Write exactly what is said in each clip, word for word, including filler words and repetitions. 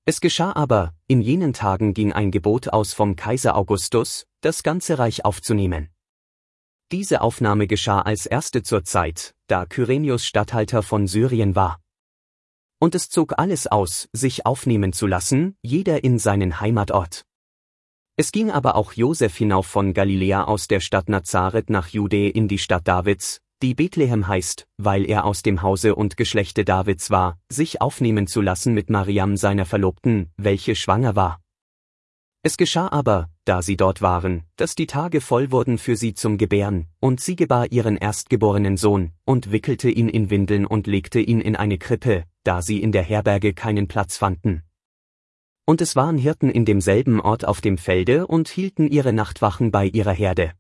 Es geschah aber, in jenen Tagen ging ein Gebot aus vom Kaiser Augustus, das ganze Reich aufzunehmen. Diese Aufnahme geschah als erste zur Zeit, da Kyrenius Statthalter von Syrien war. Und es zog alles aus, sich aufnehmen zu lassen, jeder in seinen Heimatort. Es ging aber auch Josef hinauf von Galiläa aus der Stadt Nazareth nach Judäa in die Stadt Davids, die Bethlehem heißt, weil er aus dem Hause und Geschlechte Davids war, sich aufnehmen zu lassen mit Mariam seiner Verlobten, welche schwanger war. Es geschah aber, da sie dort waren, dass die Tage voll wurden für sie zum Gebären, und sie gebar ihren erstgeborenen Sohn, und wickelte ihn in Windeln und legte ihn in eine Krippe, da sie in der Herberge keinen Platz fanden. Und es waren Hirten in demselben Ort auf dem Felde und hielten ihre Nachtwachen bei ihrer Herde.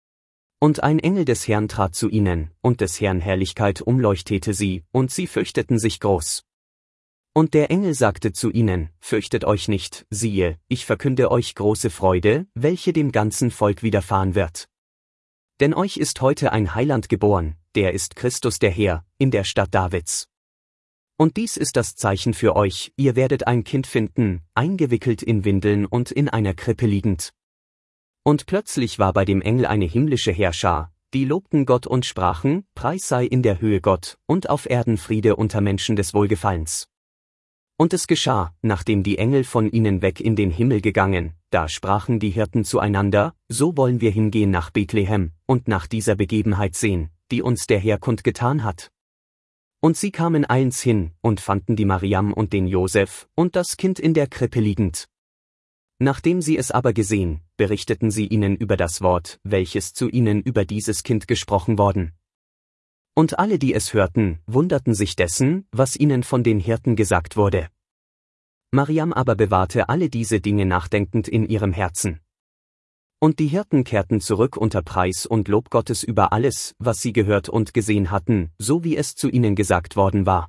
Und ein Engel des Herrn trat zu ihnen, und des Herrn Herrlichkeit umleuchtete sie, und sie fürchteten sich groß. Und der Engel sagte zu ihnen, fürchtet euch nicht, siehe, ich verkünde euch große Freude, welche dem ganzen Volk widerfahren wird. Denn euch ist heute ein Heiland geboren, der ist Christus der Herr, in der Stadt Davids. Und dies ist das Zeichen für euch, ihr werdet ein Kind finden, eingewickelt in Windeln und in einer Krippe liegend. Und plötzlich war bei dem Engel eine himmlische Heerschar, die lobten Gott und sprachen, Preis sei in der Höhe Gott, und auf Erden Friede unter Menschen des Wohlgefallens. Und es geschah, nachdem die Engel von ihnen weg in den Himmel gegangen, da sprachen die Hirten zueinander, so wollen wir hingehen nach Bethlehem, und nach dieser Begebenheit sehen, die uns der Herr kundgetan hat. Und sie kamen eilends hin, und fanden die Mariam und den Josef, und das Kind in der Krippe liegend. Nachdem sie es aber gesehen, berichteten sie ihnen über das Wort, welches zu ihnen über dieses Kind gesprochen worden. Und alle, die es hörten, wunderten sich dessen, was ihnen von den Hirten gesagt wurde. Mariam aber bewahrte alle diese Dinge nachdenkend in ihrem Herzen. Und die Hirten kehrten zurück unter Preis und Lob Gottes über alles, was sie gehört und gesehen hatten, so wie es zu ihnen gesagt worden war.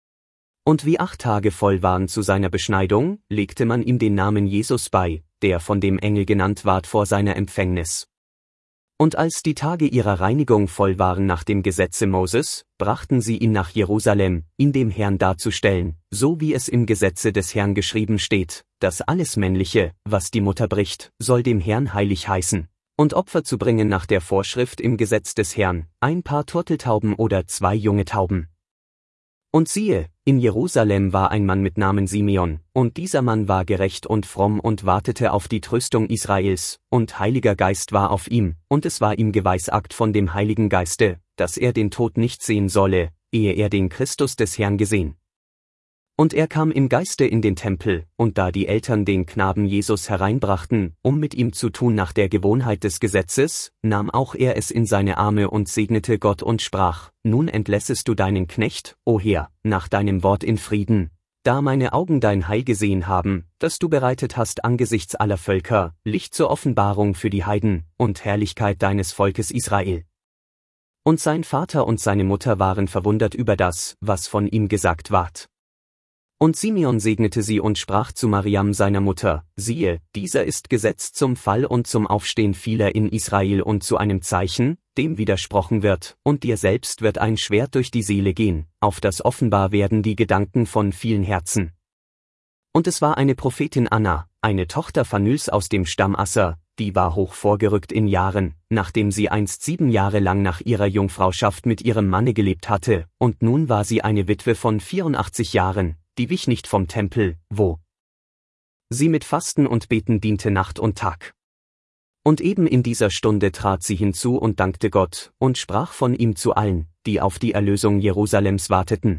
Und wie acht Tage voll waren zu seiner Beschneidung, legte man ihm den Namen Jesus bei, der von dem Engel genannt ward vor seiner Empfängnis. Und als die Tage ihrer Reinigung voll waren nach dem Gesetze Moses, brachten sie ihn nach Jerusalem, ihn dem Herrn darzustellen, so wie es im Gesetze des Herrn geschrieben steht, dass alles Männliche, was die Mutter bricht, soll dem Herrn heilig heißen, und Opfer zu bringen nach der Vorschrift im Gesetz des Herrn, ein Paar Turteltauben oder zwei junge Tauben. Und siehe, in Jerusalem war ein Mann mit Namen Simeon, und dieser Mann war gerecht und fromm und wartete auf die Tröstung Israels, und Heiliger Geist war auf ihm, und es war ihm geweissagt von dem Heiligen Geiste, dass er den Tod nicht sehen solle, ehe er den Christus des Herrn gesehen. Und er kam im Geiste in den Tempel, und da die Eltern den Knaben Jesus hereinbrachten, um mit ihm zu tun nach der Gewohnheit des Gesetzes, nahm auch er es in seine Arme und segnete Gott und sprach, nun entlässest du deinen Knecht, o Herr, nach deinem Wort in Frieden, da meine Augen dein Heil gesehen haben, das du bereitet hast angesichts aller Völker, Licht zur Offenbarung für die Heiden, und Herrlichkeit deines Volkes Israel. Und sein Vater und seine Mutter waren verwundert über das, was von ihm gesagt ward. Und Simeon segnete sie und sprach zu Mariam seiner Mutter, siehe, dieser ist gesetzt zum Fall und zum Aufstehen vieler in Israel und zu einem Zeichen, dem widersprochen wird, und dir selbst wird ein Schwert durch die Seele gehen, auf das offenbar werden die Gedanken von vielen Herzen. Und es war eine Prophetin Anna, eine Tochter Phanuels aus dem Stamm Asser, die war hoch vorgerückt in Jahren, nachdem sie einst sieben Jahre lang nach ihrer Jungfrauschaft mit ihrem Manne gelebt hatte, und nun war sie eine Witwe von vierundachtzig Jahren, die wich nicht vom Tempel, wo sie mit Fasten und Beten diente Nacht und Tag. Und eben in dieser Stunde trat sie hinzu und dankte Gott, und sprach von ihm zu allen, die auf die Erlösung Jerusalems warteten.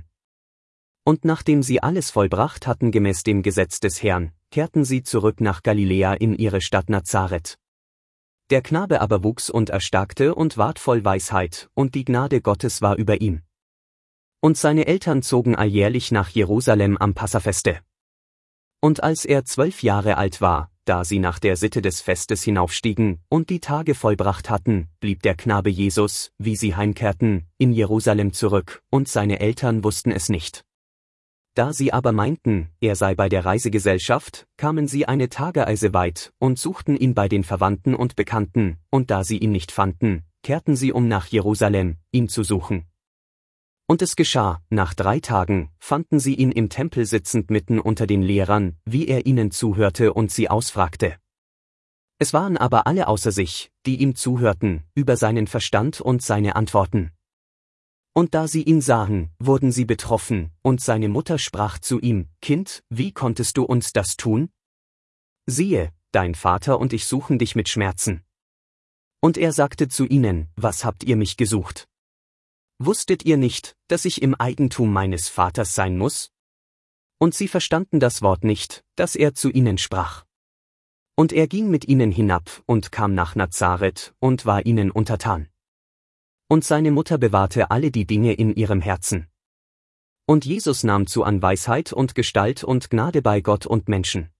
Und nachdem sie alles vollbracht hatten gemäß dem Gesetz des Herrn, kehrten sie zurück nach Galiläa in ihre Stadt Nazareth. Der Knabe aber wuchs und erstarkte und ward voll Weisheit, und die Gnade Gottes war über ihm. Und seine Eltern zogen alljährlich nach Jerusalem am Passafeste. Und als er zwölf Jahre alt war, da sie nach der Sitte des Festes hinaufstiegen und die Tage vollbracht hatten, blieb der Knabe Jesus, wie sie heimkehrten, in Jerusalem zurück, und seine Eltern wussten es nicht. Da sie aber meinten, er sei bei der Reisegesellschaft, kamen sie eine Tageeise weit und suchten ihn bei den Verwandten und Bekannten, und da sie ihn nicht fanden, kehrten sie um nach Jerusalem, ihn zu suchen. Und es geschah, nach drei Tagen, fanden sie ihn im Tempel sitzend mitten unter den Lehrern, wie er ihnen zuhörte und sie ausfragte. Es waren aber alle außer sich, die ihm zuhörten, über seinen Verstand und seine Antworten. Und da sie ihn sahen, wurden sie betroffen, und seine Mutter sprach zu ihm: Kind, wie konntest du uns das tun? Siehe, dein Vater und ich suchen dich mit Schmerzen. Und er sagte zu ihnen: Was habt ihr mich gesucht? Wusstet ihr nicht, dass ich im Eigentum meines Vaters sein muss? Und sie verstanden das Wort nicht, das er zu ihnen sprach. Und er ging mit ihnen hinab und kam nach Nazareth und war ihnen untertan. Und seine Mutter bewahrte alle die Dinge in ihrem Herzen. Und Jesus nahm zu an Weisheit und Gestalt und Gnade bei Gott und Menschen.